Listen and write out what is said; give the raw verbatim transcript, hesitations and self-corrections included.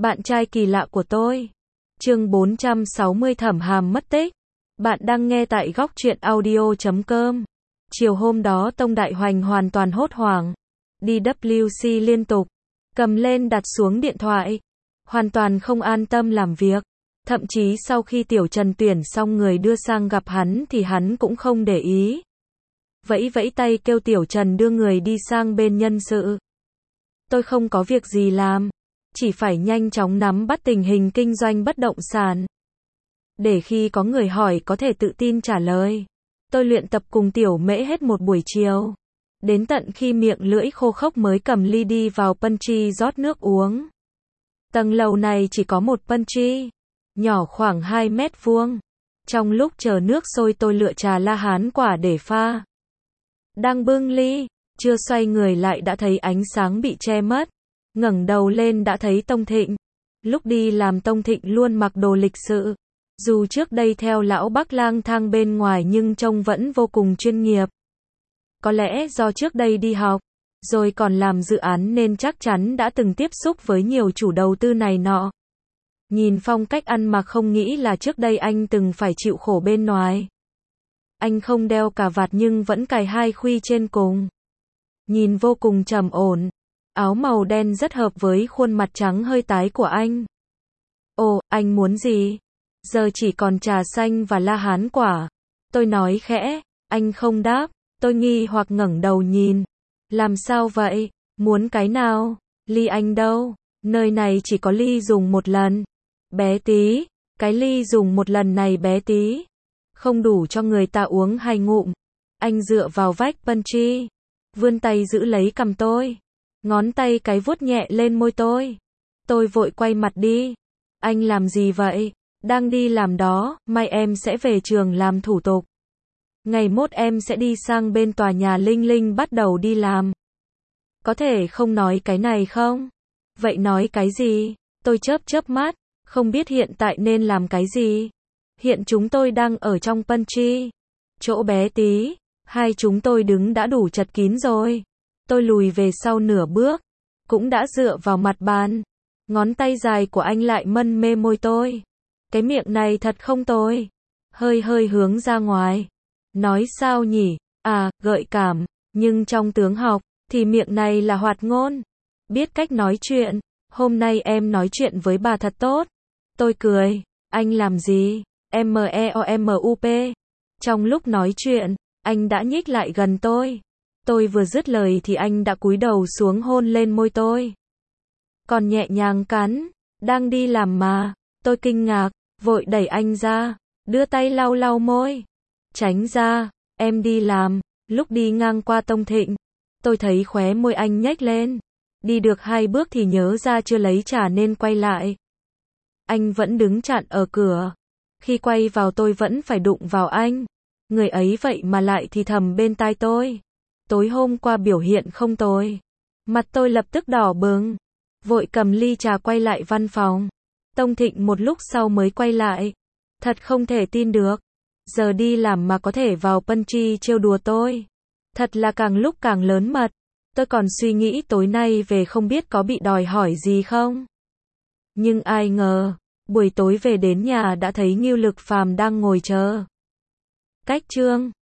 Bạn trai kỳ lạ của tôi. Chương bốn trăm sáu mươi Thẩm Hàm mất tích. Bạn đang nghe tại góc truyện audio chấm com. Chiều hôm đó Tông Đại Hoành hoàn toàn hốt hoảng. Đi W C liên tục. Cầm lên đặt xuống điện thoại. Hoàn toàn không an tâm làm việc. Thậm chí sau khi Tiểu Trần tuyển xong người đưa sang gặp hắn thì hắn cũng không để ý. Vẫy vẫy tay kêu Tiểu Trần đưa người đi sang bên nhân sự. Tôi không có việc gì làm. Chỉ phải nhanh chóng nắm bắt tình hình kinh doanh bất động sản. Để khi có người hỏi có thể tự tin trả lời. Tôi luyện tập cùng Tiểu Mễ hết một buổi chiều. Đến tận khi miệng lưỡi khô khốc mới cầm ly đi vào pantry rót nước uống. Tầng lầu này chỉ có một pantry. Nhỏ khoảng hai mét vuông. Trong lúc chờ nước sôi tôi lựa trà La Hán quả để pha. Đang bưng ly, chưa xoay người lại đã thấy ánh sáng bị che mất. Ngẩng đầu lên đã thấy Tông Thịnh. Lúc đi làm Tông Thịnh luôn mặc đồ lịch sự. Dù trước đây theo lão Bắc lang thang bên ngoài nhưng trông vẫn vô cùng chuyên nghiệp. Có lẽ do trước đây đi học, rồi còn làm dự án nên chắc chắn đã từng tiếp xúc với nhiều chủ đầu tư này nọ. Nhìn phong cách ăn mặc không nghĩ là trước đây anh từng phải chịu khổ bên ngoài. Anh không đeo cà vạt nhưng vẫn cài hai khuy trên cùng. Nhìn vô cùng trầm ổn. Áo màu đen rất hợp với khuôn mặt trắng hơi tái của anh. Ồ, anh muốn gì? Giờ chỉ còn trà xanh và La Hán quả. Tôi nói khẽ, anh không đáp. Tôi nghi hoặc ngẩng đầu nhìn. Làm sao vậy? Muốn cái nào? Ly anh đâu? Nơi này chỉ có ly dùng một lần. Bé tí. Cái ly dùng một lần này bé tí. Không đủ cho người ta uống hai ngụm. Anh dựa vào vách pantry. Vươn tay giữ lấy cằm tôi. Ngón tay cái vuốt nhẹ lên môi tôi. Tôi vội quay mặt đi. Anh làm gì vậy? Đang đi làm đó, mai em sẽ về trường làm thủ tục. Ngày mốt em sẽ đi sang bên tòa nhà Linh Linh bắt đầu đi làm. Có thể không nói cái này không? Vậy nói cái gì? Tôi chớp chớp mắt, không biết hiện tại nên làm cái gì. Hiện chúng tôi đang ở trong pantry. Chỗ bé tí, hai chúng tôi đứng đã đủ chật kín rồi. Tôi lùi về sau nửa bước, cũng đã dựa vào mặt bàn. Ngón tay dài của anh lại mân mê môi tôi. Cái miệng này thật không tồi. Hơi hơi hướng ra ngoài. Nói sao nhỉ? À, gợi cảm. Nhưng trong tướng học, thì miệng này là hoạt ngôn. Biết cách nói chuyện. Hôm nay em nói chuyện với bà thật tốt. Tôi cười. Anh làm gì? M E O M U P. Trong lúc nói chuyện, anh đã nhích lại gần tôi. Tôi vừa dứt lời thì anh đã cúi đầu xuống hôn lên môi tôi. Còn nhẹ nhàng cắn. Đang đi làm mà. Tôi kinh ngạc, vội đẩy anh ra. Đưa tay lau lau môi. Tránh ra, em đi làm. Lúc đi ngang qua Tông Thịnh, tôi thấy khóe môi anh nhếch lên. Đi được hai bước thì nhớ ra chưa lấy trà nên quay lại. Anh vẫn đứng chặn ở cửa. Khi quay vào tôi vẫn phải đụng vào anh. Người ấy vậy mà lại thì thầm bên tai tôi. Tối hôm qua biểu hiện không tồi. Mặt tôi lập tức đỏ bừng. Vội cầm ly trà quay lại văn phòng. Tông Thịnh một lúc sau mới quay lại. Thật không thể tin được. Giờ đi làm mà có thể vào pantry trêu đùa tôi. Thật là càng lúc càng lớn mật. Tôi còn suy nghĩ tối nay về không biết có bị đòi hỏi gì không. Nhưng ai ngờ, buổi tối về đến nhà đã thấy Ngưu Lực Phàm đang ngồi chờ. Cách chương